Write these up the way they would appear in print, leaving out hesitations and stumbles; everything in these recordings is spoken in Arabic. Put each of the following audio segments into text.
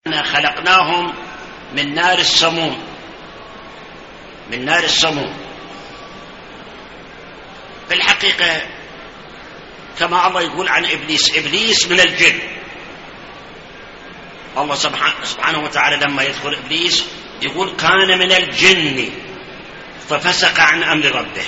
خلقناهم من نار السموم، من نار السموم. في الحقيقة كما الله يقول عن إبليس من الجن. الله سبحانه وتعالى لما يذكر إبليس يقول كان من الجن ففسق عن أمر ربه.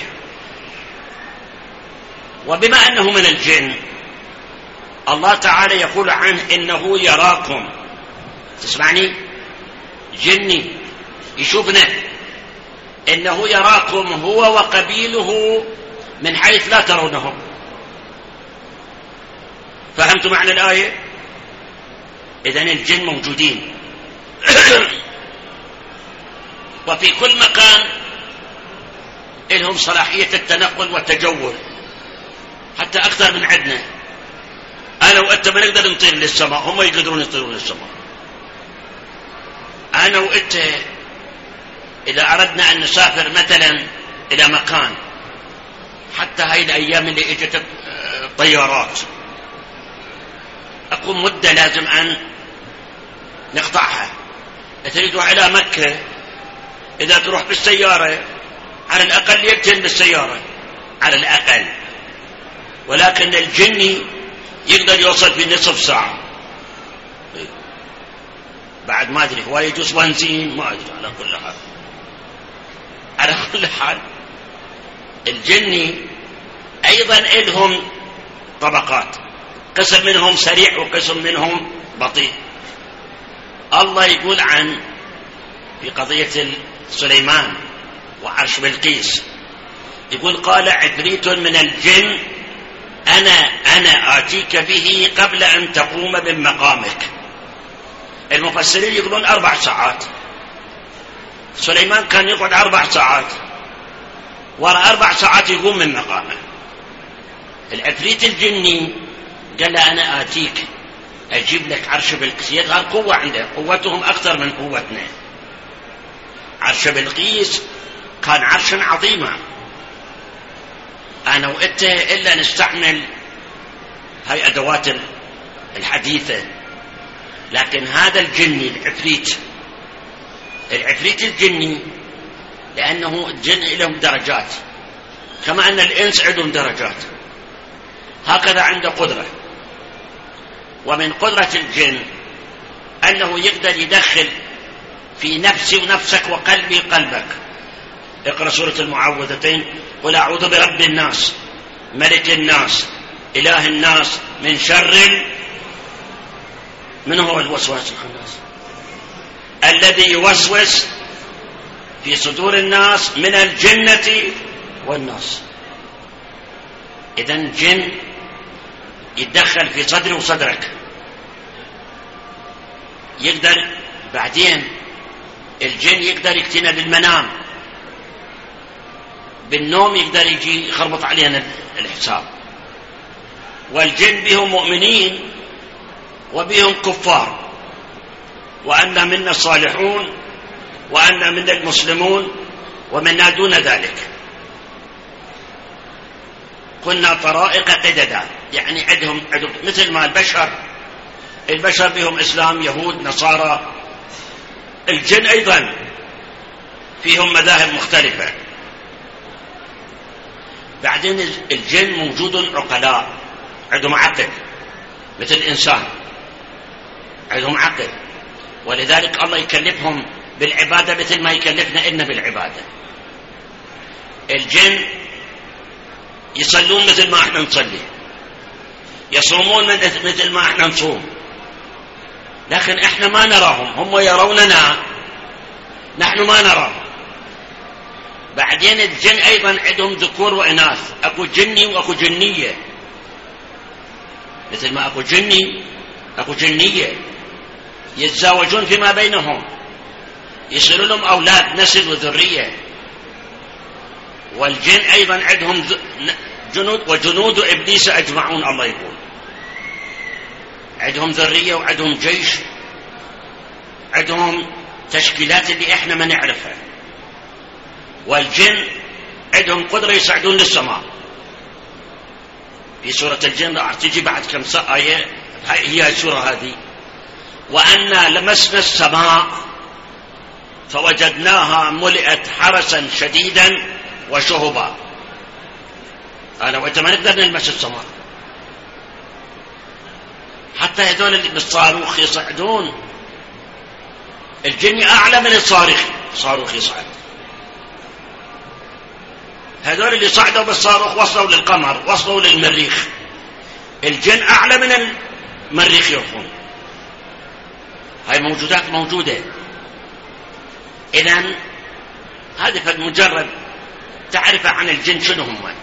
وبما أنه من الجن الله تعالى يقول عنه إنه يراكم. تسمعني؟ جني يشوفنا، إنه يراكم هو وقبيله من حيث لا ترونهم. فهمتوا معنى الآية؟ إذن الجن موجودين وفي كل مكان لهم صلاحية التنقل والتجول، حتى أكثر من عندنا. أنا وأنت ما نقدر نطير للسماء، هم يقدرون يطيرون للسماء. أنا وأنت إذا أردنا أن نسافر مثلا إلى مكان، حتى هاي الأيام اللي إجت الطيارات، أقوم مدة لازم أن نقطعها. تريد إلى مكة، إذا تروح بالسيارة على الأقل يبتن بالسيارة على الأقل، ولكن الجني يقدر يوصل في نصف ساعة. بعد ما أدري هو يجوز بنزين، ما أدري. على كل حال الجني أيضا لهم طبقات، قسم منهم سريع وقسم منهم بطيء. الله يقول عن في قضية سليمان وعرش بلقيس، يقول قال عفريت من الجن أنا آتيك به قبل أن تقوم من مقامك. المفسرين يقولون 4 ساعات. سليمان كان يقعد 4 ساعات، وراء 4 ساعات يقوم من مقامه. العفريت الجني قال له أنا آتيك، أجيب لك عرش بلقيس. يظهر قوة عنده، قوتهم أكثر من قوتنا. عرش بلقيس كان عرشا عظيما. أنا وإنت إلا نستعمل هاي أدوات الحديثة، لكن هذا الجني العفريت الجني، لأنه الجن لهم درجات كما أن الإنس عندهم درجات، هكذا عنده قدرة. ومن قدرة الجن أنه يقدر يدخل في نفسي ونفسك وقلبي قلبك. اقرأ سورة المعوذتين: قل أعوذ برب الناس ملك الناس إله الناس من شر من هو الوسواس الخناس الذي يوسوس في صدور الناس من الجنة والناس. إذن الجن يتدخل في صدري وصدرك. يقدر بعدين الجن يقدر يكتنا بالمنام، بالنوم يقدر يجي يخربط علينا الحساب. والجن بهم مؤمنين وبهم كفار، وأن منا الصالحون وأن منا المسلمون ومنا دون ذلك. كنا طرائق قددا، يعني عندهم مثل ما البشر بهم إسلام يهود نصارى. الجن أيضا فيهم مذاهب مختلفة. بعدين الجن موجود عقلاء، عندهم عقل مثل الإنسان، عندهم عقل، ولذلك الله يكلفهم بالعبادة مثل ما يكلفنا إلنا بالعبادة. الجن يصلون مثل ما احنا نصلي، يصومون مثل ما احنا نصوم، لكن احنا ما نراهم، هم يروننا، نحن ما نراهم. بعدين الجن ايضا عندهم ذكور واناث، اكو جني واكو جنية، مثل ما اكو جني اكو جنية، يتزاوجون فيما بينهم، يصير لهم اولاد، نسل وذرية. والجن ايضا عندهم جنود، وجنود ابليس اجمعون. الله يقول عندهم ذرية وعندهم جيش، عندهم تشكيلات اللي احنا ما نعرفها. والجن عندهم قدرة يصعدون للسماء. في سورة الجن راح تجي بعد كم آية، هي السورة هذه وأنا لمسنا السماء فوجدناها ملئت حرسا شديدا وشهبا. أنا وأنت ما نقدر نلمس السماء، حتى هذول اللي بالصاروخ يصعدون، الجن أعلى من الصاروخ يصعد. هذول اللي صعدوا بالصاروخ وصلوا للقمر، وصلوا للمريخ، الجن أعلى من المريخ يروحون. هاي موجودات موجودة. إذن هذه فمجرد تعرف عن الجن شنو هم.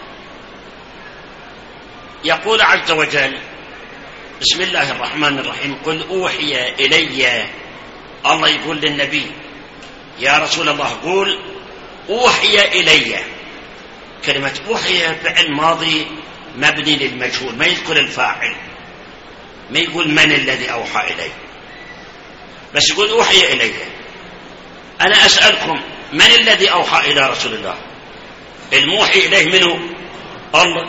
يقول عز وجل بسم الله الرحمن الرحيم قل أوحي إلي. الله يقول للنبي يا رسول الله قول أوحي إلي. كلمة أوحي فعل ماضي مبني للمجهول، ما يذكر الفاعل، ما يقول من الذي أوحى إلي، بس يقول أوحي إلي. أنا أسألكم من الذي أوحى إلى رسول الله؟ الموحي إليه منه الله.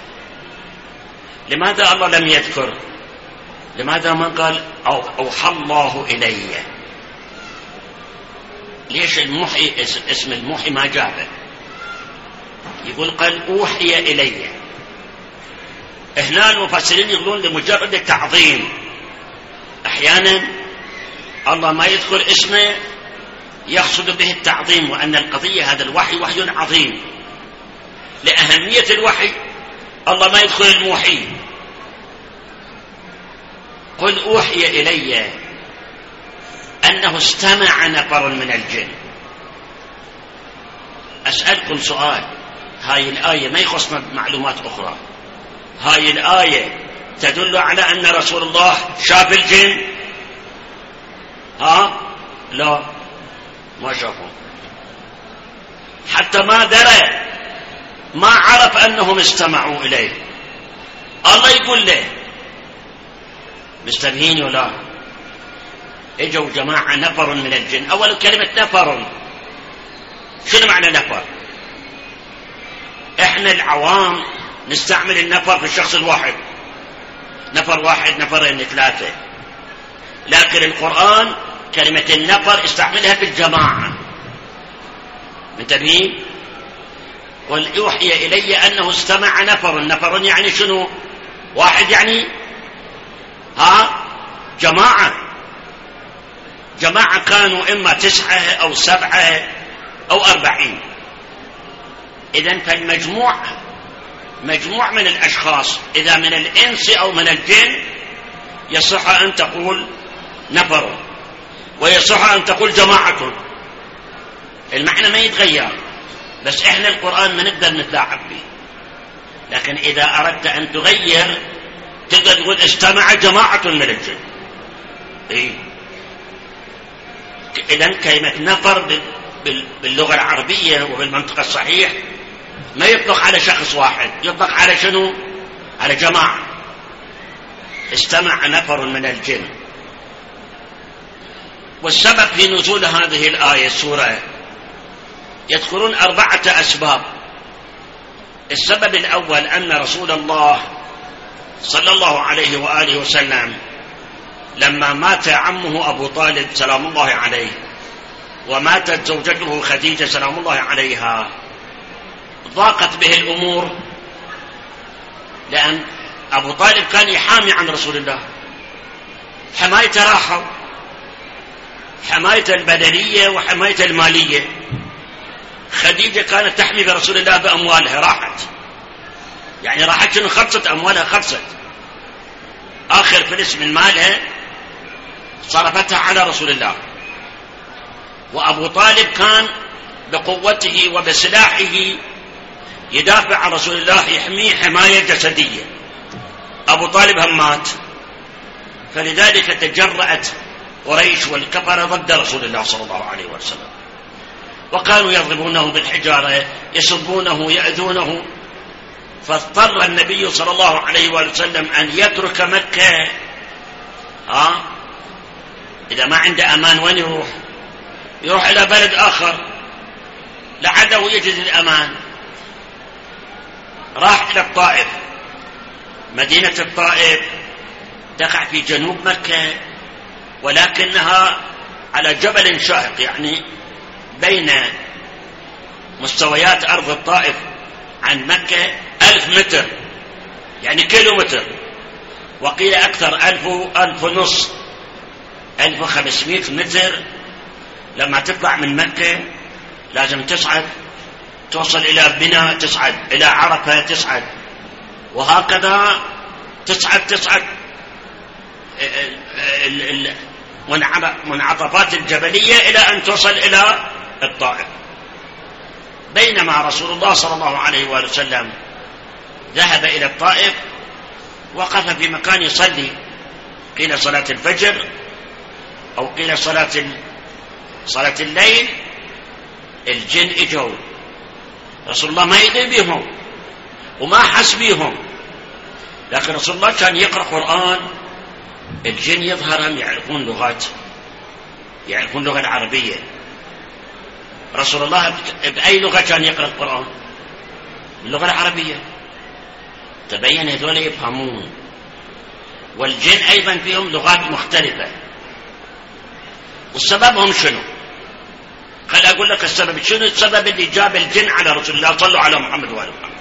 لماذا الله لم يذكر؟ لماذا ما قال أوحى الله إلي؟ ليش الموحي اسم الموحي ما جابه؟ يقول قال أوحي إلي. هنا المفسرين يقولون لمجرد التعظيم. أحيانا الله ما يذكر اسمه يقصد به التعظيم، وأن القضية هذا الوحي وحي عظيم. لأهمية الوحي الله ما يذكر الموحي. قل أوحي إلي أنه استمع نفر من الجن. أسألكم سؤال، هاي الآية ما يخصنا معلومات أخرى، هاي الآية تدل على أن رسول الله شاف الجن؟ لا، ما شافوا، حتى ما درى، ما عرف أنهم استمعوا إليه. الله يقول له مستبهين ولا اجوا جماعة نفر من الجن. أول كلمة نفر شنو معنى نفر؟ احنا العوام نستعمل النفر في الشخص الواحد، نفر واحد، نفرين، ثلاثة، لكن القرآن كلمة النفر استعملها في الجماعة. منتبهين؟ قل يوحي إلي أنه استمع نفر يعني شنو؟ واحد يعني جماعة كانوا إما 9 أو 7 أو 40. إذن فالمجموع مجموع من الأشخاص، إذا من الإنس أو من الجن يصح أن تقول نفر، ويصح أن تقول جماعة، المعنى ما يتغير، بس إحنا القرآن ما نقدر نتلاعب به. لكن إذا أردت أن تغير تقدر تقول استمع جماعة من الجن. إذن كلمة نفر باللغة العربية وبالمنطق الصحيح ما يطلق على شخص واحد، يطلق على شنو؟ على جماعة. استمع نفر من الجن. والسبب في نزول هذه الآية السورة يذكرون 4 أسباب. السبب الأول أن رسول الله صلى الله عليه وآله وسلم لما مات عمه أبو طالب سلام الله عليه، وماتت زوجته خديجة سلام الله عليها، ضاقت به الأمور، لأن أبو طالب كان يحامي عن رسول الله، حمايته راحوا، حماية البدنية وحماية المالية. خديجة كانت تحمي برسول الله بأموالها، راحت، يعني راحت شنو؟ خلصت أموالها، خلصت، آخر فلس من مالها صرفتها على رسول الله. وأبو طالب كان بقوته وبسلاحه يدافع عن رسول الله، يحميه حماية جسدية. أبو طالب هم مات، فلذلك تجرأت قريش والكفر ضد رسول الله صلى الله عليه وسلم، وكانوا يضربونه بالحجارة، يسبونه، يأذونه. فاضطر النبي صلى الله عليه وسلم أن يترك مكة. إذا ما عنده أمان وين يروح؟ يروح إلى بلد آخر لعله يجد الأمان. راح إلى الطائف. مدينة الطائف تقع في جنوب مكة، ولكنها على جبل شاهق، يعني بين مستويات أرض الطائف عن مكة 1000 متر، يعني كيلومتر، وقيل أكثر 1500 متر. لما تطلع من مكة لازم تصعد، توصل إلى منى، تصعد إلى عرفة، تصعد، وهكذا تصعد منعطفات الجبلية إلى أن تصل إلى الطائف. بينما رسول الله صلى الله عليه وآله وسلم ذهب إلى الطائف، وقف في مكان يصلي، قيل صلاة الفجر أو قيل صلاة الليل. الجن اجوا، رسول الله ما يدري بهم وما حس بهم، لكن رسول الله كان يقرأ قرآن. الجن يظهرهم يعرفون لغات، يعرفون اللغة العربية. رسول الله بأي لغة كان يقرأ القرآن؟ باللغة العربية. تبين هذول يفهمون، والجن أيضا فيهم لغات مختلفة. والسبب هم شنو؟ خل أقول لك السبب شنو. السبب اللي جاب الجن على رسول الله. صلوا على محمد وآل محمد.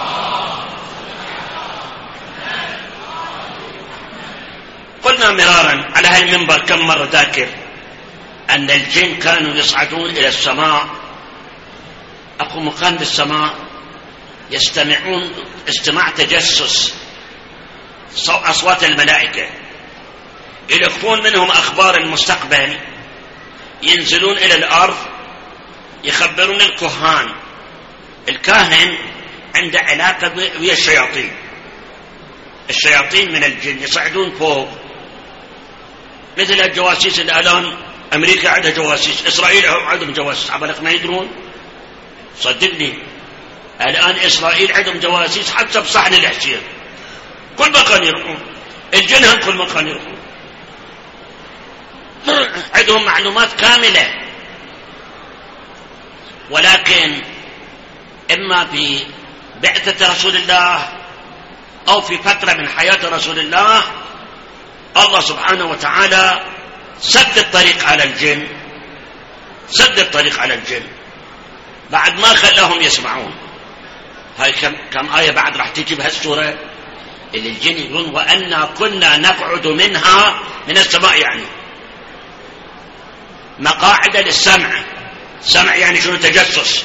قلنا مرارا على هالمنبر كم مرة ذاكر أن الجن كانوا يصعدون إلى السماء، أكو مكان بالسماء يستمعون استماع تجسس أصوات الملائكة، يلقون منهم أخبار المستقبل، ينزلون إلى الأرض يخبرون الكهان. الكاهن عنده علاقة ويا الشياطين، الشياطين من الجن يصعدون فوق، مثل الجواسيس اللي الآن أمريكا عندها جواسيس، إسرائيل عندهم جواسيس، عبالك ما يدرون؟ صدقني الآن إسرائيل عندهم جواسيس حتى بصحن الحسين، كل مكان يروحون. الجن هم كل مكان يروحون، عندهم معلومات كاملة. ولكن إما في بعثة رسول الله أو في فترة من حياة رسول الله، الله سبحانه وتعالى سد الطريق على الجن، سد الطريق على الجن بعد ما خلاهم يسمعون. هاي كم آية بعد راح تجي بهالسورة اللي الجن يقولون وأنا كنا نقعد منها، من السماء يعني مقاعد للسمع. سمع يعني شنو؟ تجسس.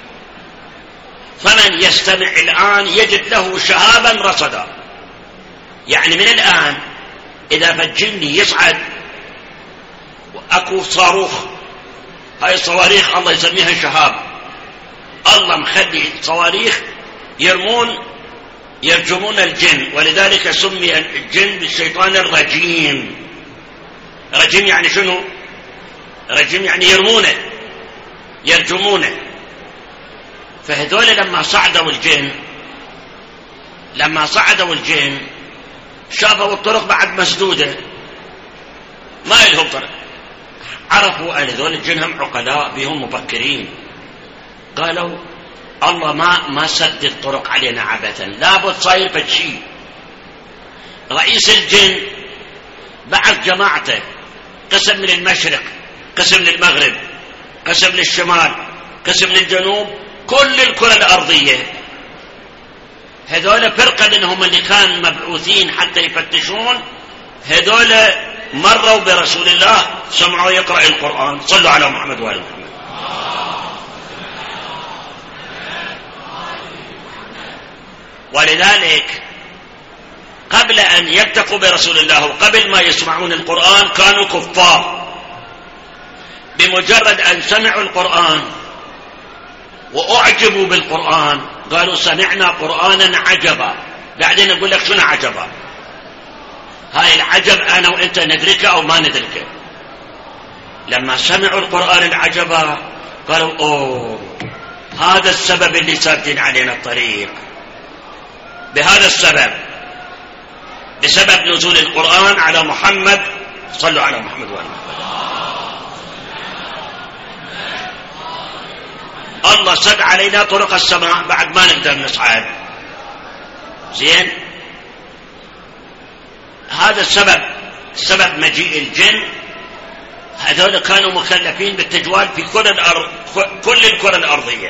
فمن يستمع الآن يجد له شهابا رصدا. يعني من الآن إذا فالجني يصعد وأكو صاروخ، هاي الصواريخ الله يسميها شهاب، الله مخلي صواريخ يرجمون الجن، ولذلك سمي الجن بالشيطان الرجيم. رجيم يعني شنو؟ رجيم يعني يرجمونه. فهذول لما صعدوا الجن شافوا الطرق بعد مسدودة، ما لهم طرق. عرفوا أن هذول الجن هم عقلاء بهم مفكرين، قالوا الله ما سد الطرق علينا عبثا، لابد صاير فشي. رئيس الجن بعث جماعته، قسم من المشرق، قسم للمغرب، قسم للشمال، قسم للجنوب، كل الكرة الأرضية. هذول فرقة منهم اللي كان مبعوثين حتى يفتشون، هذول مروا برسول الله، سمعوا يقرأ القرآن. صلوا على محمد وآل محمد. ولذلك قبل أن يلتقوا برسول الله وقبل ما يسمعون القرآن كانوا كفار. بمجرد أن سمعوا القرآن وأعجبوا بالقرآن قالوا سمعنا قرآنا عجبا. بعدين أقول لك شنو عجبا؟ هاي العجب أنا وإنت ندركه أو ما ندركه. لما سمعوا القرآن العجبا قالوا أوه، هذا السبب اللي سادين علينا الطريق. بهذا السبب، بسبب نزول القرآن على محمد، صلوا على محمد وآل محمد، الله سد علينا طرق السماء بعد ما نقدر نصعد. زين، هذا السبب، سبب مجيء الجن هذول كانوا مكلفين بالتجوال في كل الكرة الأرضية.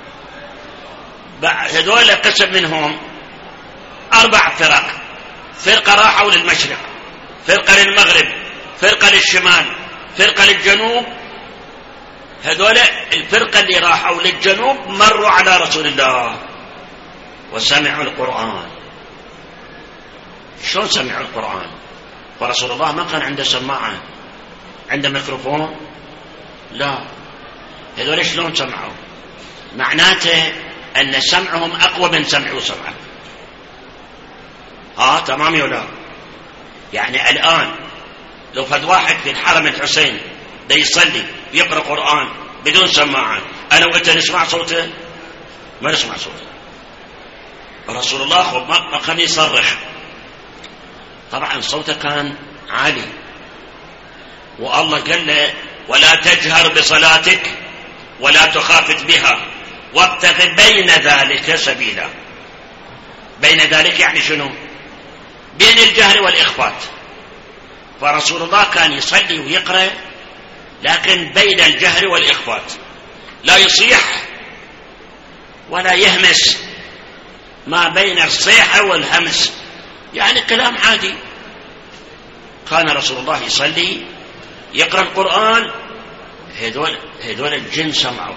هذول قسم منهم 4 فرق. فرقة راحوا للمشرق، فرقة للمغرب، فرقة للشمال، فرقة للجنوب. هذول الفرقة اللي راحوا للجنوب مروا على رسول الله وسمعوا القرآن. شلون سمعوا القرآن؟ ورسول الله ما كان عنده سماعة، عنده ميكروفون، لا. هذول شلون سمعوا؟ معناته أن سمعهم أقوى من سمعوا سمعك. تمام ولا؟ يعني الآن لو فد واحد في الحرم الحسين دا يصلي يقرأ قرآن بدون سماعة، أنا وأنت نسمع صوته؟ ما نسمع صوته. رسول الله ما كان يصرخ، طبعا صوته كان عالي، والله قال له ولا تجهر بصلاتك ولا تخافت بها وابتغ بين ذلك سبيلا. بين ذلك يعني شنو؟ بين الجهر والإخفات. فرسول الله كان يصلي ويقرأ لكن بين الجهر والإخفات، لا يصيح ولا يهمس، ما بين الصيحة والهمس، يعني كلام عادي. كان رسول الله يصلي يقرأ القرآن. هذول الجن سمعوا.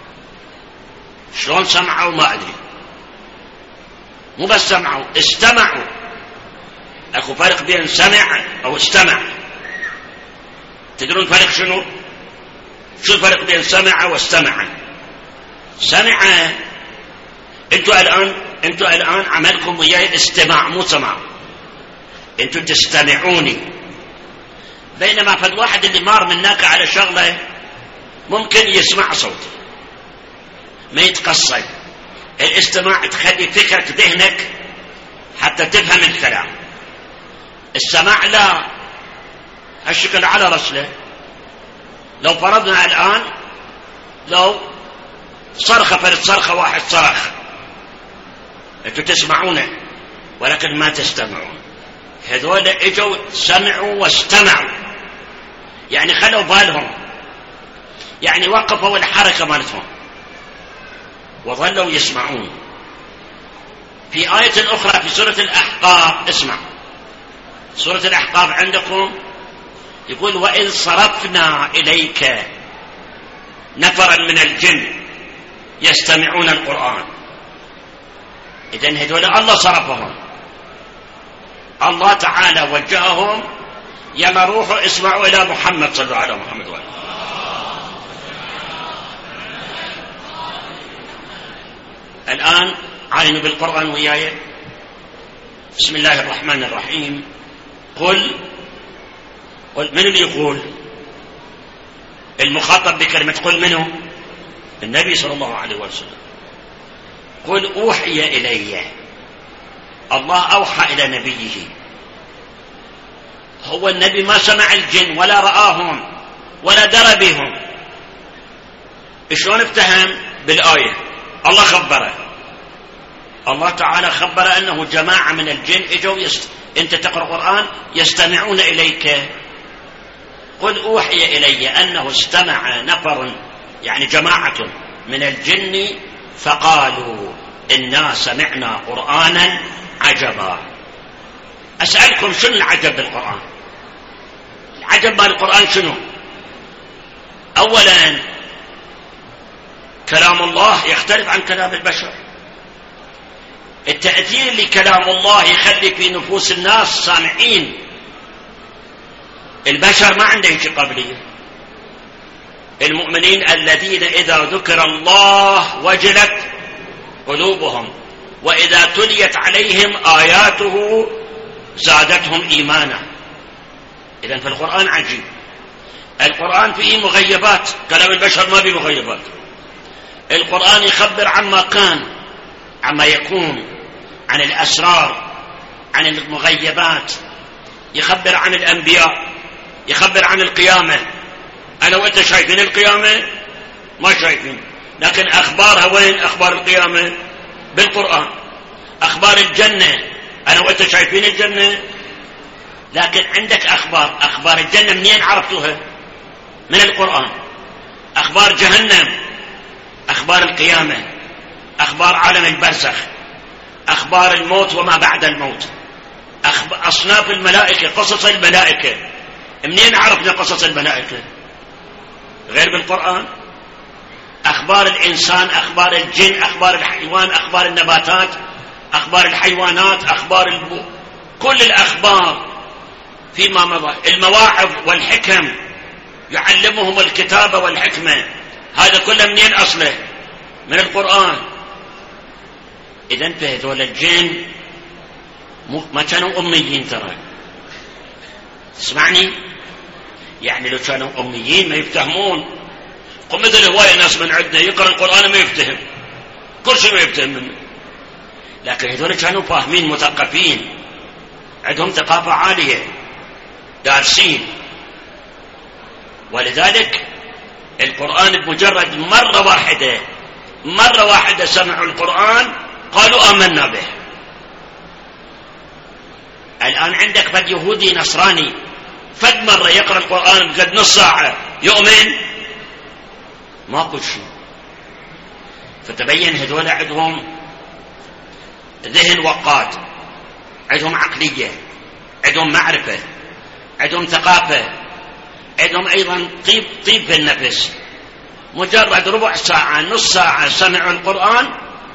شلون سمعوا ما أدري، مو بس سمعوا، استمعوا. أكو فرق بين سمع أو استمع. تدرون فرق شنو؟ شو الفرق بين سمع واستمع؟ سمع انتوا الآن عملكم وياي استماع مو سمع، انتوا تستمعوني. بينما فد واحد اللي مار منك على شغله ممكن يسمع صوتي ما يتقصد. الاستماع تخلي فكرة ذهنك حتى تفهم الكلام. السماع لا، هالشكل على رسله. لو فرضنا الآن لو صرخة واحد صرخ، انتوا تسمعونه ولكن ما تستمعون. هذول اجوا سمعوا واستمعوا، يعني خلوا بالهم، يعني وقفوا الحركة مالتهم وظلوا يسمعون. في آية أخرى في سورة الأحقاف، اسمع سورة الأحقاف عندكم، يقول وإذ صرفنا إليك نفرا من الجن يستمعون القرآن. إذن هذول الله صرفهم، الله تعالى وجههم، يلا روحوا اسمعوا إلى محمد، صلوا على محمد وآله. الآن عينوا بالقرآن وياي. بسم الله الرحمن الرحيم. قل من اللي يقول؟ المخاطب بكلمة قل منه؟ النبي صلى الله عليه وسلم. قل أوحي إلي، الله أوحى إلى نبيه. هو النبي ما سمع الجن ولا رآهم ولا درى بهم. شلون افتهم؟ بالآية الله خبره، الله تعالى خبر أنه جماعة من الجن اجوا انت تقرأ قرآن يستمعون إليك. قل أوحي إلي أنه استمع نفر، يعني جماعة من الجن، فقالوا إنا سمعنا قرآنا عجبا. أسألكم شنو العجب بالقرآن؟ العجب بالقرآن شنو؟ أولا كلام الله يختلف عن كلام البشر. التأثير لكلام الله يخلي في نفوس الناس سامعين. البشر ما عنده شيء قابلية. المؤمنين الذين إذا ذكر الله وجلت قلوبهم وإذا تليت عليهم آياته زادتهم إيمانا. إذن في القرآن عجيب. القرآن فيه مغيبات، كلام البشر ما فيه مغيبات. القرآن يخبر عما كان، عما يكون، عن الأسرار، عن المغيبات، يخبر عن الأنبياء، يخبر عن القيامة. أنا وأنت شايفين القيامة؟ ما شايفين، لكن أخبارها وين؟ أخبار القيامة بالقرآن. أخبار الجنة، أنا وأنت شايفين الجنة؟ لكن عندك أخبار الجنة منين عرفتوها؟ من القرآن. أخبار جهنم، أخبار القيامة، أخبار عالم البرزخ، أخبار الموت وما بعد الموت، أصناف الملائكة، قصص الملائكة. منين عرفنا قصص الملائكة غير بالقرآن؟ أخبار الإنسان، أخبار الجن، أخبار الحيوان، أخبار النباتات، أخبار الحيوانات، كل الأخبار فيما مضى. المواعظ والحكم، يعلمهم الكتابة والحكمة، هذا كله منين أصله؟ من القرآن. إذن فهذول الجن ما كانوا أميين ترى، اسمعني، يعني لو كانوا أميين ما يفتهمون. قم مثل هواية ناس من عندنا يقرأ القرآن ما يفتهم، كل شيء ما يفتهم منه، لكن هذول كانوا فاهمين، مثقفين، عندهم ثقافة عالية، دارسين. ولذلك القرآن بمجرد مرة واحدة سمعوا القرآن قالوا آمنا به. الآن عندك فد يهودي نصراني فد مرة يقرأ القرآن قد نص ساعة يؤمن؟ ماكو شيء. فتبين هذول عندهم ذهن وقاد، عندهم عقلية، عندهم معرفة، عندهم ثقافة، عندهم أيضا طيب في النفس. مجرد ربع ساعة نص ساعة سمعوا القرآن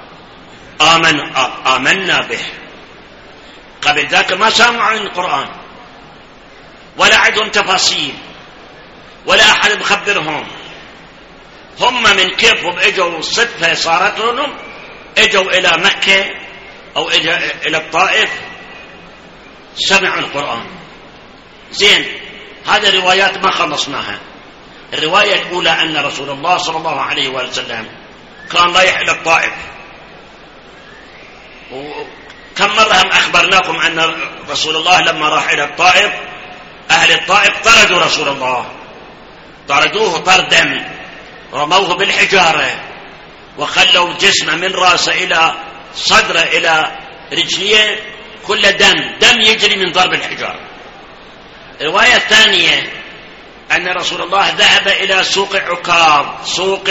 آمنا به. قبل ذاك ما سمعوا القرآن ولا عندهم تفاصيل ولا أحد مخبرهم. هم من كيفهم اجوا صدفة صارت لهم، اجوا إلى مكة أو اجوا إلى الطائف سمعوا القرآن. زين، هذه روايات ما خلصناها. الرواية الأولى أن رسول الله صلى الله عليه وسلم كان رايح إلى الطائف، وكم مرة هم أخبرناكم أن رسول الله لما راح إلى الطائف أهل الطائف طردوا رسول الله، طردوه طردا، رموه بالحجارة وخلوا جسمه من رأسه إلى صدره إلى رجليه كل دم يجري من ضرب الحجارة. الرواية الثانية أن رسول الله ذهب إلى سوق عكاظ.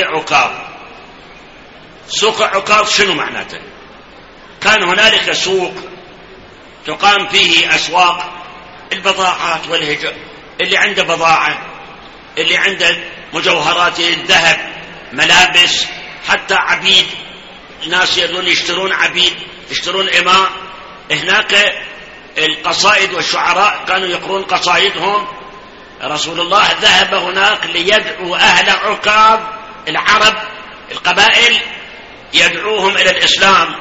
سوق عكاظ شنو معناته؟ كان هنالك سوق تقام فيه أسواق البضاعات والهجر، اللي عنده بضاعة، اللي عنده مجوهرات الذهب، ملابس، حتى عبيد، الناس يريدون يشترون عبيد، يشترون إماء. هناك القصائد والشعراء كانوا يقرون قصائدهم. رسول الله ذهب هناك ليدعو أهل عكاظ العرب القبائل، يدعوهم إلى الإسلام.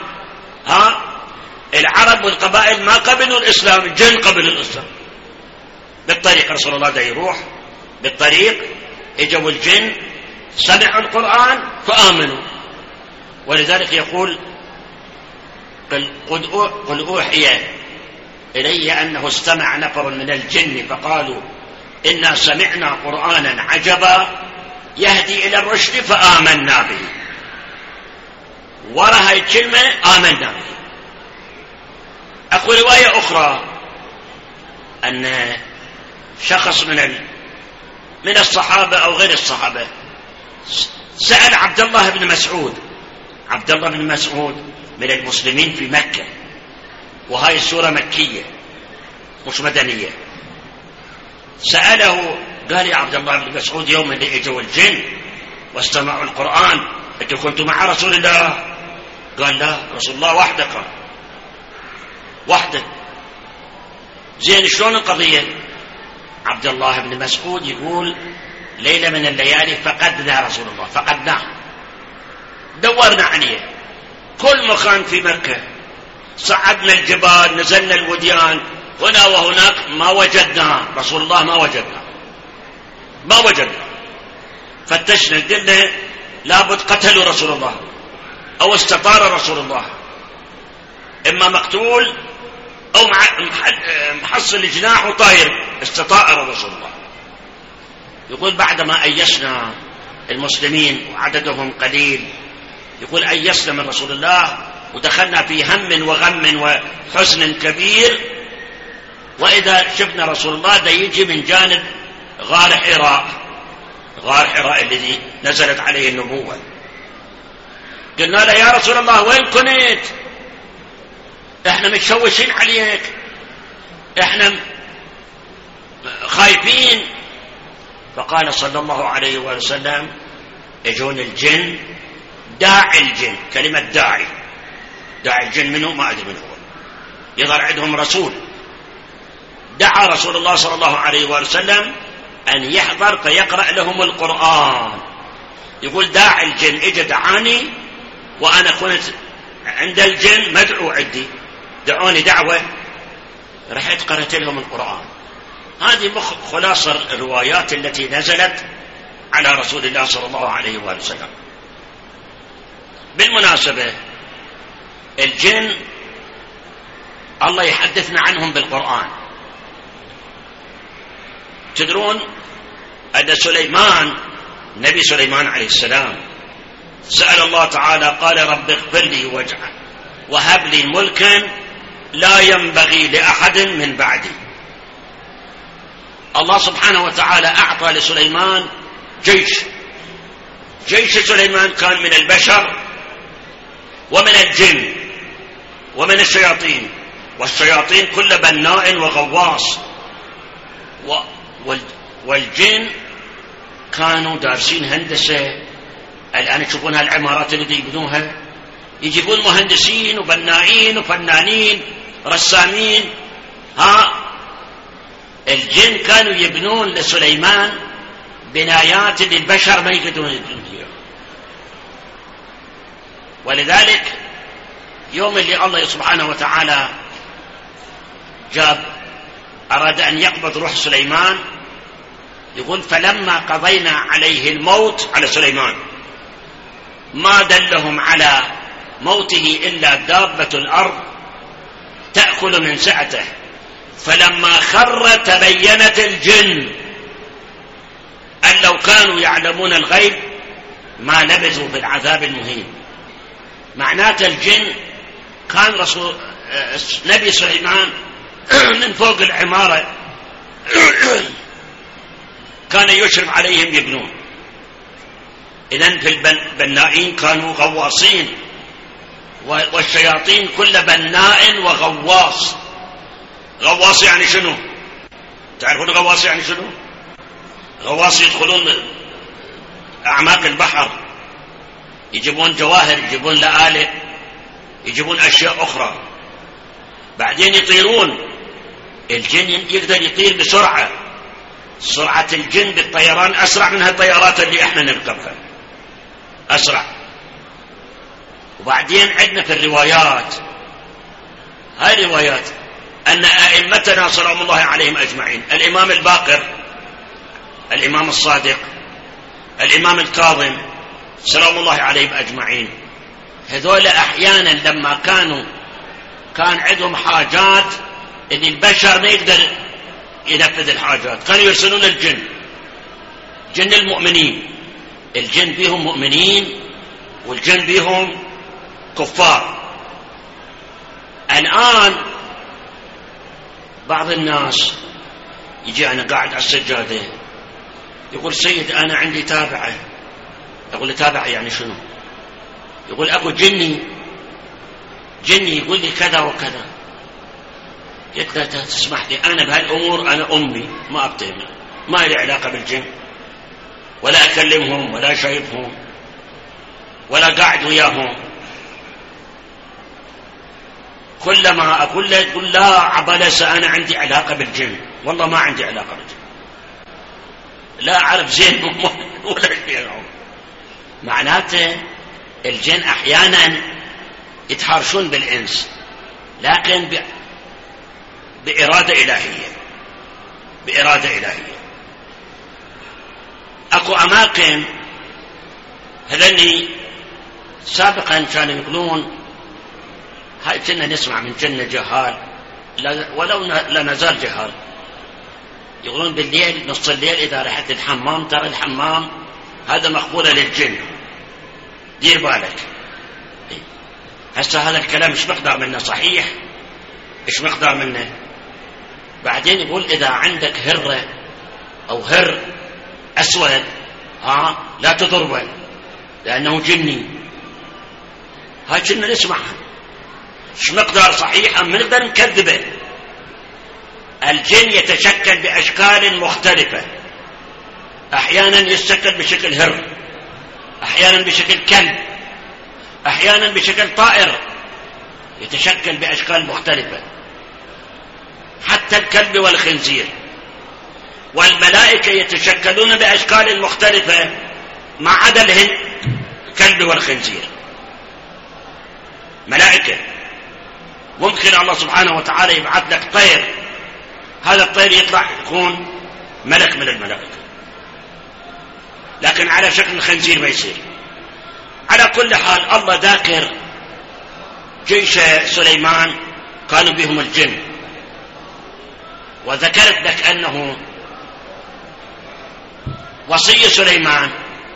العرب والقبائل ما قبلوا الإسلام، الجن قبلوا الإسلام. بالطريق رسول الله دا يروح بالطريق، اجوا الجن سمعوا القرآن فآمنوا. ولذلك يقول قل أوحي إلي أنه استمع نفر من الجن فقالوا إنا سمعنا قرآنا عجبا يهدي إلى الرشد فآمنا به. وراء هاي الكلمة آمنا به. أقول رواية أخرى أن شخص من الصحابة أو غير الصحابة سأل عبد الله بن مسعود من المسلمين في مكة، وهاي السورة مكية مش مدنية. سأله قال يا عبد الله بن مسعود، يوم اللي اجوا الجن واستمعوا القرآن انتوا كنتوا مع رسول الله؟ قال لا، رسول الله وحده. زين، شلون القضية؟ عبد الله بن مسعود يقول ليلة من الليالي فقدنا رسول الله، فقدناه، دورنا عليه كل مكان في مكة، صعدنا الجبال، نزلنا الوديان، هنا وهناك، ما وجدنا رسول الله، ما وجدنا. فتشنا قلنا لابد قتلوا رسول الله أو استطار رسول الله، إما مقتول أو محصل جناح وطاير، استطار رسول الله. يقول بعدما أيسنا المسلمين وعددهم قليل، يقول أيسنا من رسول الله ودخلنا في هم وغم وحزن كبير، وإذا شفنا رسول الله دا يجي من جانب غار حراء، غار حراء الذي نزلت عليه النبوة. قلنا له يا رسول الله وين كنت؟ احنا متشوشين عليك، احنا خايفين. فقال صلى الله عليه وسلم يجون الجن، داعي الجن، كلمة داعي الجن منه ما أدري منه، يظهر عندهم رسول. دعا رسول الله صلى الله عليه وسلم أن يحضر فيقرأ لهم القرآن. يقول داعي الجن إجا دعاني وأنا كنت عند الجن مدعو عندي، دعوني دعوة، رحت قرأت لهم القرآن. هذه خلاصة الروايات التي نزلت على رسول الله صلى الله عليه وسلم. بالمناسبة الجن الله يحدثنا عنهم بالقرآن. تدرون أن سليمان، نبي سليمان عليه السلام، سأل الله تعالى قال رب اغفر لي وهب لي ملكا لا ينبغي لأحد من بعدي. الله سبحانه وتعالى أعطى لسليمان جيش سليمان كان من البشر ومن الجن ومن الشياطين، والشياطين كل بناء وغواص، والجن كانوا دارسين هندسة. الآن تشوفون هالعمارات اللي يبنوها، يجيبون مهندسين وبنائين وفنانين رسامين. الجن كانوا يبنون لسليمان بنايات اللي البشر ما يقدرون يبنون فيها. ولذلك يوم اللي الله سبحانه وتعالى أراد أن يقبض روح سليمان، يقول فلما قضينا عليه الموت، على سليمان، ما دلهم على موته إلا دابة الأرض تأكل من سعته، فلما خر تبينت الجن أن لو كانوا يعلمون الغيب ما لبثوا في العذاب المهين. معناته الجن كان نبي سليمان من فوق العمارة كان يشرف عليهم يبنون. إذن في البنائين كانوا غواصين، والشياطين كل بناء وغواص. غواص يعني شنو؟ تعرفون غواص يعني شنو؟ غواص يدخلون أعماق البحر، يجيبون جواهر، يجيبون لآلئ، يجيبون أشياء أخرى، بعدين يطيرون. الجن يقدر يطير بسرعة، سرعة الجن بالطيران أسرع من هالطيارات اللي احنا نركبها، أسرع. وبعدين عندنا في الروايات، هاي الروايات أن أئمتنا سلام الله عليهم أجمعين، الإمام الباقر، الإمام الصادق، الإمام الكاظم، سلام الله عليهم أجمعين، هذول أحيانا لما كان عندهم حاجات إن البشر ما يقدر ينفذ الحاجات، كانوا يرسلون الجن، جن المؤمنين. الجن بيهم مؤمنين والجن بيهم كفار. الآن بعض الناس يجي أنا قاعد على السجادة يقول سيد أنا عندي تابعة. يقول له تابعة يعني شنو؟ يقول أكو جني يقول لي كذا وكذا. قلت له تسمح لي أنا بهالأمور أنا أمي ما أبتهم، ما لي علاقة بالجن، ولا أكلمهم ولا شايفهم ولا قاعد وياهم. كلما أقول له يقول لا عبلس أنا عندي علاقة بالجن. والله ما عندي علاقة بالجن، لا أعرف زين ولا شيء. معناته الجن أحيانا يتحارشون بالإنس، لكن بإرادة إلهية. أكو أماكن هذني سابقا كانوا يقولون، هاي كنا نسمع من جن جهال ولو لا نزال جهال، يقولون بالليل نص الليل إذا رحت الحمام ترى الحمام هذا مقبولة للجن، دير بالك. هسه هذا الكلام مش مقدار منه صحيح، مش مقدار منه. بعدين يقول إذا عندك هرة أو هر أسود لا تضربه لأنه جني. هاي كنا نسمعها. ايش مقدار صحيحة ما نقدر نكذبه. الجن يتشكل بأشكال مختلفة، أحيانا يتشكل بشكل هر، أحيانا بشكل كلب، أحيانا بشكل طائر، يتشكل بأشكال مختلفة، حتى الكلب والخنزير. والملائكة يتشكلون بأشكال مختلفة ما عدا الكلب والخنزير. ملائكة ممكن الله سبحانه وتعالى يبعث لك طير، هذا الطير يطلع يكون ملك من الملائكة، لكن على شكل الخنزير ما يصير. على كل حال الله ذاكر جيش سليمان كانوا بهم الجن، وذكرت لك أنه وصي سليمان،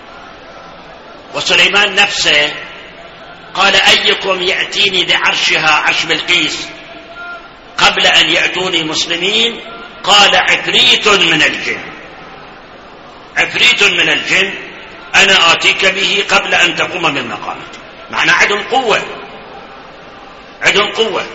وسليمان نفسه قال أيكم يأتيني بعرشها عرش بلقيس قبل أن يأتوني مسلمين؟ قال عفريت من الجن، عفريت من الجن أنا آتيك به قبل أن تقوم من مقامك. معنى عندهم قوة، عندهم قوة.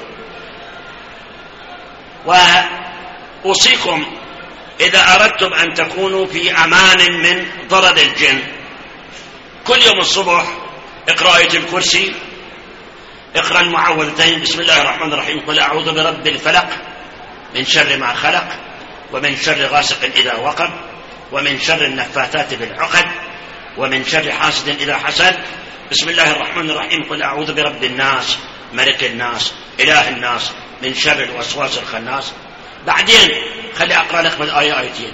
وأوصيكم إذا أردتم أن تكونوا في أمان من ضرر الجن، كل يوم الصبح اقرأ آية الكرسي، اقرأ المعوذتين بسم الله الرحمن الرحيم قل أعوذ برب الفلق من شر ما خلق ومن شر غاسق إذا وقب ومن شر النفاثات في العقد ومن شر حاسد إذا حسد. بسم الله الرحمن الرحيم قل أعوذ برب الناس ملك الناس إله الناس من شر الوسواس الخناس. بعدين خلي أقرأ لك بالآية آيتين.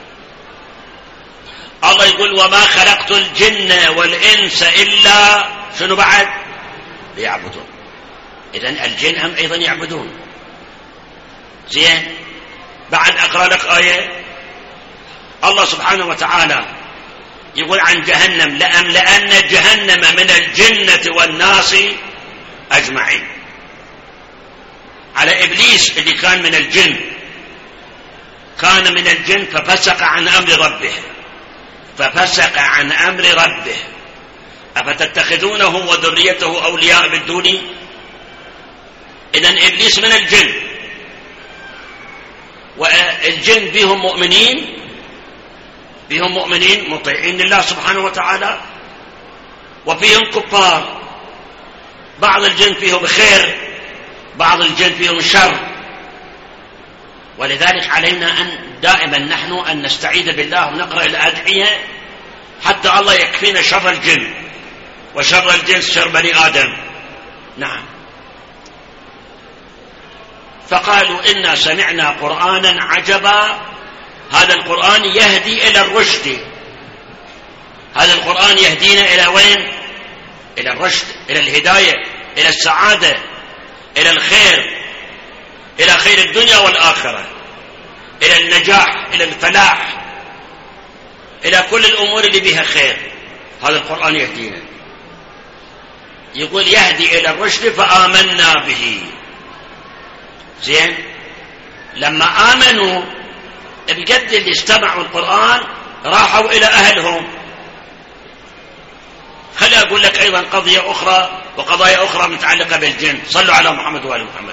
الله يقول وما خلقت الجن والإنس إلا شنو بعد؟ ليعبدون. إذن الجن هم أيضا يعبدون. زين. بعد أقرأ لك آية الله سبحانه وتعالى يقول عن جهنم لأملأن جهنم من الجنة والناس أجمعين. على إبليس اللي كان من الجن، كان من الجن ففسق عن أمر ربه، ففسق عن أمر ربه أفتتخذونه وذريته أولياء من دوني؟ إذن إبليس من الجن، والجن بهم مؤمنين، بهم مؤمنين مطيعين لله سبحانه وتعالى، وفيهم كفار. بعض الجن فيهم خير، بعض الجن فيهم شر. ولذلك علينا أن دائما نحن أن نستعيذ بالله ونقرأ الأدعية حتى الله يكفينا شر الجن، وشر الجنس شر بني آدم. نعم. فقالوا إنا سمعنا قرآنا عجبا، هذا القرآن يهدي إلى الرشد، هذا القرآن يهدينا إلى وين؟ إلى الرشد، إلى الهداية، إلى السعادة، إلى الخير، إلى خير الدنيا والآخرة، إلى النجاح، إلى الفلاح، إلى كل الأمور اللي بها خير. هذا القرآن يهدينا. يقول يهدي إلى الرشد فآمنا به. زين. لما آمنوا بجد اللي استمعوا القرآن راحوا إلى أهلهم. خلي أقول لك أيضا قضية أخرى وقضايا أخرى متعلقة بالجن. صلوا على محمد وآل محمد.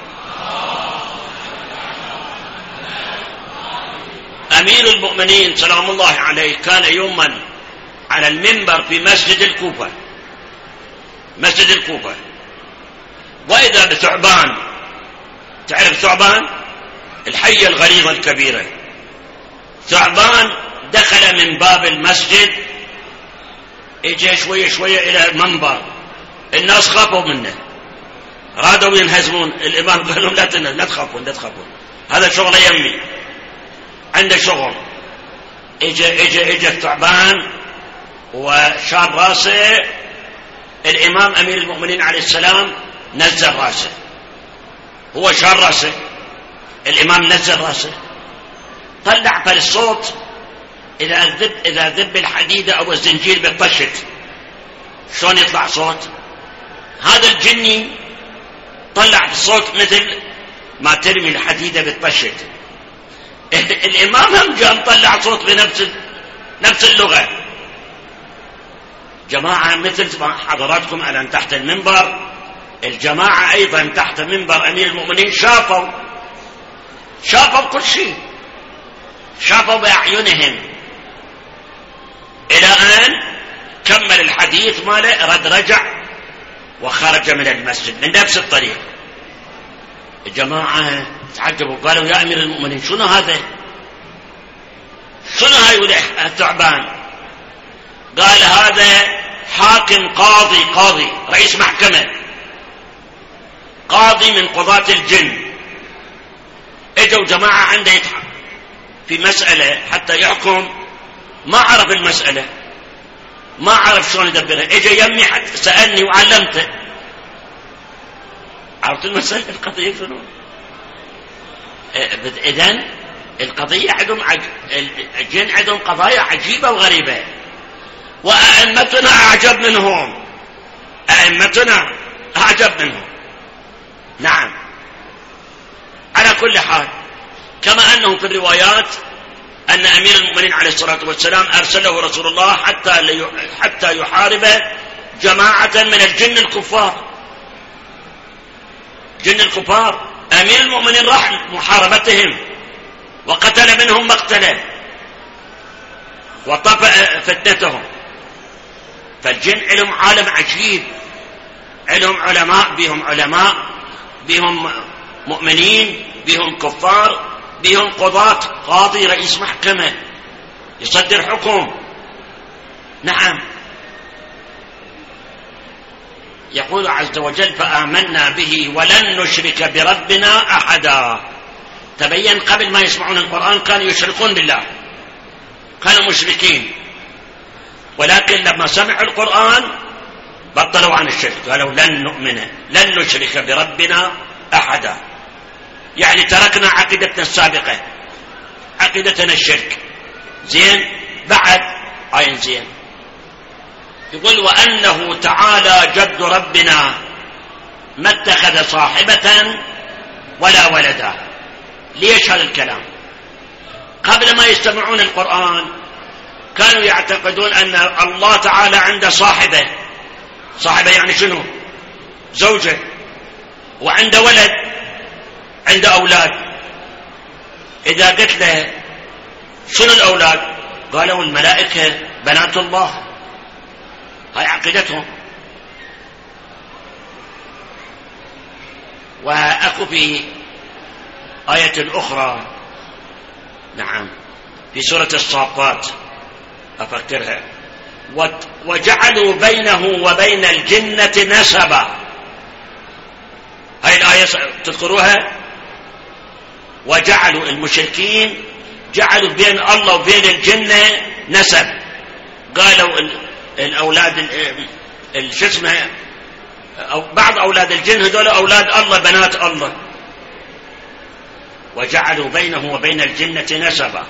أمير المؤمنين سلام الله عليه كان يوما على المنبر في مسجد الكوفة، مسجد الكوفة، وإذا بثعبان. تعرف ثعبان؟ الحية الغليظة الكبيرة. ثعبان دخل من باب المسجد، اجى شوية شوية إلى المنبر. الناس خافوا منه، رادوا ينهزمون. الإمام قال لهم لا تخافون، لا تخافون، هذا شغل يمي، عنده شغل. اجى الثعبان وشال راسه. الإمام أمير المؤمنين عليه السلام نزل راسه، هو شال راسه، الإمام نزل راسه، طلع فالصوت إذا ذب الحديدة أو الزنجير بالطشت شلون يطلع صوت. هذا الجني طلع الصوت مثل ما ترمي الحديدة بالطشت. الإمام هم جاء طلع صوت بنفس اللغة. جماعة مثل ما حضراتكم الآن تحت المنبر، الجماعة أيضا تحت منبر أمير المؤمنين شافوا كل شيء، شافوا بأعينهم، إلى أن كمل الحديث ماله، رجع وخرج من المسجد من نفس الطريق. الجماعة تعجبوا، قالوا يا أمير المؤمنين شنو هذا؟ شنو هاي الثعبان؟ قال هذا حاكم قاضي رئيس محكمة، قاضي من قضاة الجن. اجوا جماعة عنده في مسألة حتى يحكم، ما عرف المسألة، ما عرف شلون يدبرها، اجى يمي حتى سألني وعلمته. عرفت المسألة القضية شنو؟ إذن القضية عندهم الجن عندهم قضايا عجيبة وغريبة، وأئمتنا أعجب منهم، أئمتنا أعجب منهم. نعم. على كل حال، كما أنه في الروايات أن أمير المؤمنين عليه الصلاة والسلام أرسله رسول الله حتى يحارب جماعة من الجن الكفار. جن الكفار أمير المؤمنين راح محاربتهم وقتل منهم مقتله وطفأ فتنتهم. فالجن لهم عالم عجيب، لهم علماء بهم مؤمنين، بهم كفار، بهم قضاة، قاضي رئيس محكمة يصدر حكم. نعم. يقول عز وجل فآمنا به ولن نشرك بربنا أحدا. تبين قبل ما يسمعون القرآن كانوا يشركون بالله، كانوا مشركين، ولكن لما سمعوا القرآن بطلوا عن الشرك، قالوا لن نشرك بربنا أحدا، يعني تركنا عقيدتنا السابقة، عقيدتنا الشرك. زين. بعد عين زين يقول وأنه تعالى جد ربنا ما اتخذ صاحبة ولا ولدا. ليش هذا الكلام؟ قبل ما يستمعون القرآن كانوا يعتقدون أن الله تعالى عنده صاحبة يعني شنو؟ زوجة، وعنده ولد، عنده أولاد. إذا قلت له شنو الأولاد؟ قالوا الملائكة بنات الله، هاي عقيدتهم. وأكو في آية أخرى، نعم، في سورة الصافات أفكرها، وجعلوا بينه وبين الجنة نسبا. هاي الآية تذكروها؟ وجعلوا المشركين جعلوا بين الله وبين الجنة نسب، قالوا الأولاد شو اسمه، أو بعض أولاد الجن هذول أولاد الله، بنات الله. وجعلوا بينه وبين الجنة نسبا.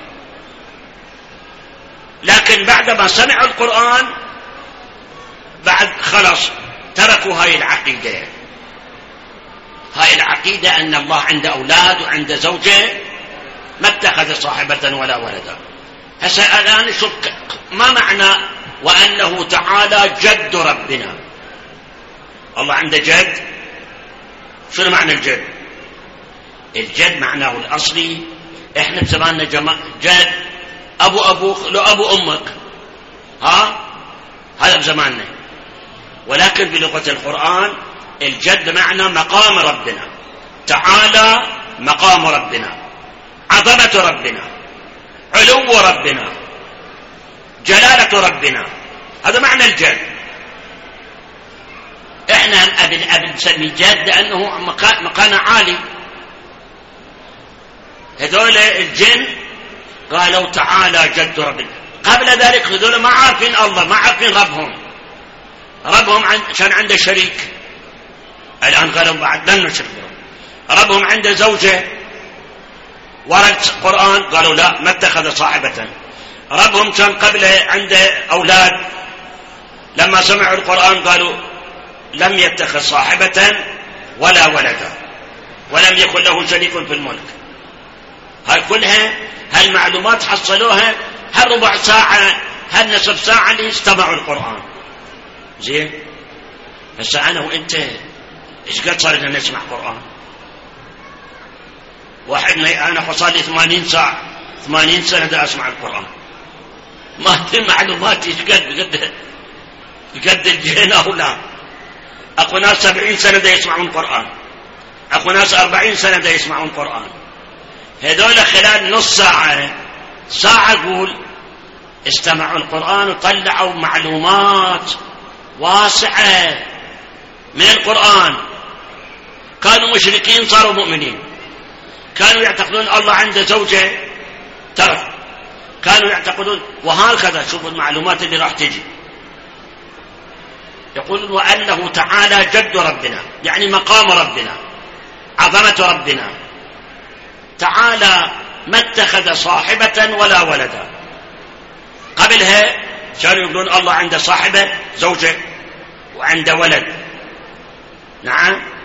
لكن بعدما سمعوا القرآن بعد خلص تركوا هاي العقيدة. هاي العقيدة أن الله عنده أولاد وعنده زوجة، ما اتخذ صاحبة ولا ولدا. هسه الآن شوف ما معنى وأنه تعالى جد ربنا؟ الله عنده جد. شنو معنى الجد؟ الجد معناه الأصلي، احنا بزماننا جد أبو أبوك لو أبو أمك، هذا بزماننا. ولكن بلغة القرآن الجد معنى مقام ربنا تعالى، مقام ربنا، عظمة ربنا، علو ربنا، جلالة ربنا، هذا معنى الجد. احنا أبن نسمي جد لأنه مكان عالي. هذول الجن قالوا تعالى جد ربنا. قبل ذلك هذول ما عارفين الله، ما عارفين ربهم عشان عنده شريك. الآن قالوا بعد لن نشرك، ربهم عنده زوجة، ورد القرآن قالوا لا ما اتخذ صاحبة. ربهم كان قبل عنده أولاد، لما سمعوا القرآن قالوا لم يتخذ صاحبة ولا ولدا ولم يكن له شريك في الملك. هاي كلها هالمعلومات حصلوها هالربع ساعة هالنصف ساعة اللي استمعوا القرآن. زين. هسه أنا وأنت إيش قد صار لنا نسمع قرآن؟ واحد أنا صار لي 80 سنة دا أسمع القرآن، ما تم معلوماتي قد الجهنة ولا. أكو ناس 70 سنة دا يسمعون القرآن، أكو ناس 40 سنة دا يسمعون القرآن. هذول خلال نص ساعة قول استمعوا القرآن وطلعوا معلومات واسعة من القرآن. كانوا مشركين صاروا مؤمنين، كانوا يعتقدون الله عنده زوجة ترك، كانوا يعتقدون، وهكذا. شوفوا المعلومات اللي راح تجي. يقول وأنه تعالى جد ربنا، يعني مقام ربنا، عظمة ربنا تعالى، ما اتخذ صاحبة ولا ولدا. قبلها كانوا يقولون الله عنده صاحبة زوجة وعنده ولد، نعم،